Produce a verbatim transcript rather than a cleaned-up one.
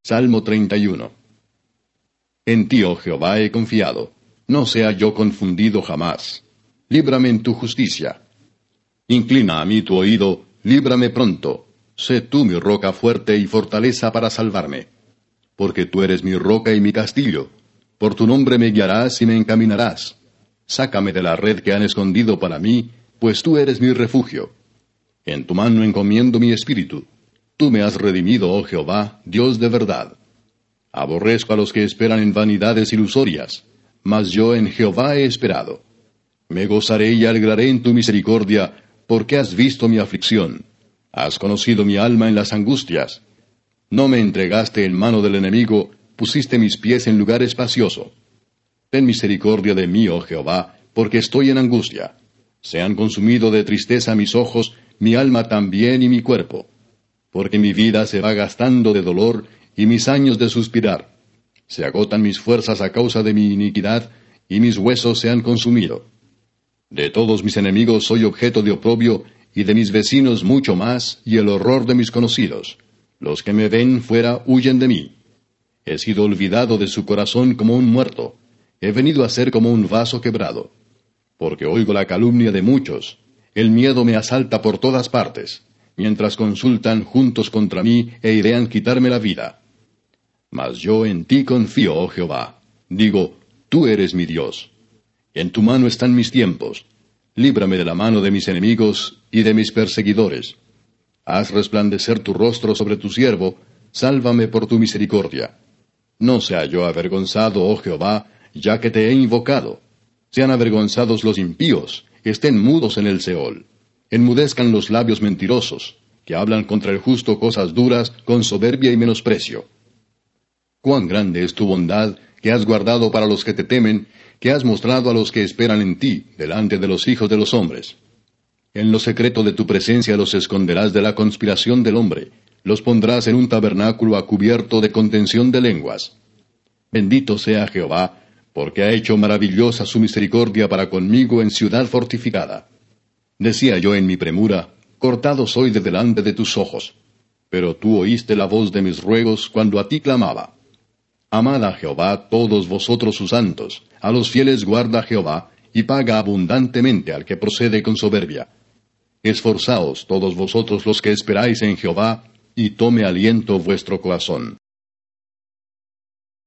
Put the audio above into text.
Salmo treinta y uno. En ti, oh Jehová, he confiado. No sea yo confundido jamás. Líbrame en tu justicia. Inclina a mí tu oído, líbrame pronto. Sé tú mi roca fuerte y fortaleza para salvarme. Porque tú eres mi roca y mi castillo. Por tu nombre me guiarás y me encaminarás. Sácame de la red que han escondido para mí, pues tú eres mi refugio. En tu mano encomiendo mi espíritu. Tú me has redimido, oh Jehová, Dios de verdad. Aborrezco a los que esperan en vanidades ilusorias, mas yo en Jehová he esperado. Me gozaré y alegraré en tu misericordia, porque has visto mi aflicción. Has conocido mi alma en las angustias. No me entregaste en mano del enemigo, pusiste mis pies en lugar espacioso. Ten misericordia de mí, oh Jehová, porque estoy en angustia. Se han consumido de tristeza mis ojos, mi alma también y mi cuerpo. Porque mi vida se va gastando de dolor, y mis años de suspirar. Se agotan mis fuerzas a causa de mi iniquidad, y mis huesos se han consumido. De todos mis enemigos soy objeto de oprobio, y de mis vecinos mucho más, y el horror de mis conocidos. Los que me ven fuera huyen de mí. He sido olvidado de su corazón como un muerto. He venido a ser como un vaso quebrado. Porque oigo la calumnia de muchos. El miedo me asalta por todas partes, mientras consultan juntos contra mí e idean quitarme la vida. Mas yo en ti confío, oh Jehová. Digo, tú eres mi Dios. En tu mano están mis tiempos. Líbrame de la mano de mis enemigos y de mis perseguidores. Haz resplandecer tu rostro sobre tu siervo, sálvame por tu misericordia. No sea yo avergonzado, oh Jehová, ya que te he invocado. Sean avergonzados los impíos, estén mudos en el Seol. Enmudezcan los labios mentirosos, que hablan contra el justo cosas duras, con soberbia y menosprecio. Cuán grande es tu bondad, que has guardado para los que te temen, que has mostrado a los que esperan en ti, delante de los hijos de los hombres. En lo secreto de tu presencia los esconderás de la conspiración del hombre, los pondrás en un tabernáculo a cubierto de contención de lenguas. Bendito sea Jehová, porque ha hecho maravillosa su misericordia para conmigo en ciudad fortificada. Decía yo en mi premura, cortado soy de delante de tus ojos. Pero tú oíste la voz de mis ruegos cuando a ti clamaba. Amad a Jehová todos vosotros sus santos, a los fieles guarda Jehová, y paga abundantemente al que procede con soberbia. Esforzaos todos vosotros los que esperáis en Jehová, y tome aliento vuestro corazón.